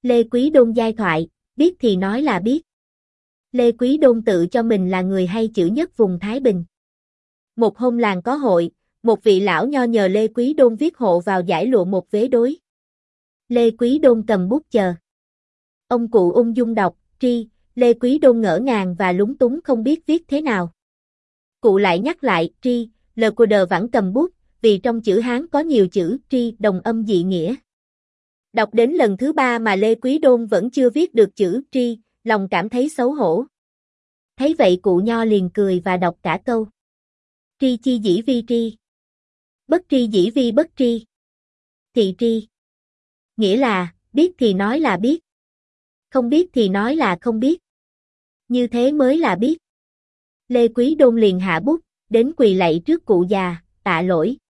Lê Quý Đôn giai thoại, biết thì nói là biết. Lê Quý Đôn tự cho mình là người hay chữ nhất vùng Thái Bình. Một hôm làng có hội, một vị lão nho nhờ Lê Quý Đôn viết hộ vào giải lụa một vế đối. Lê Quý Đôn cầm bút chờ. Ông cụ ung dung đọc, tri, Lê Quý Đôn ngỡ ngàng và lúng túng không biết viết thế nào. Cụ lại nhắc lại, tri, lờ cô đờ vẫn cầm bút, vì trong chữ Hán có nhiều chữ tri đồng âm dị nghĩa. Đọc đến lần thứ 3 mà Lê Quý Đôn vẫn chưa viết được chữ tri, lòng cảm thấy xấu hổ. Thấy vậy cụ nho liền cười và đọc cả câu. Tri chi dĩ vi tri. Bất tri dĩ vi bất tri. Thị tri. Nghĩa là, biết thì nói là biết. Không biết thì nói là không biết. Như thế mới là biết. Lê Quý Đôn liền hạ bút, đến quỳ lạy trước cụ già, tạ lỗi.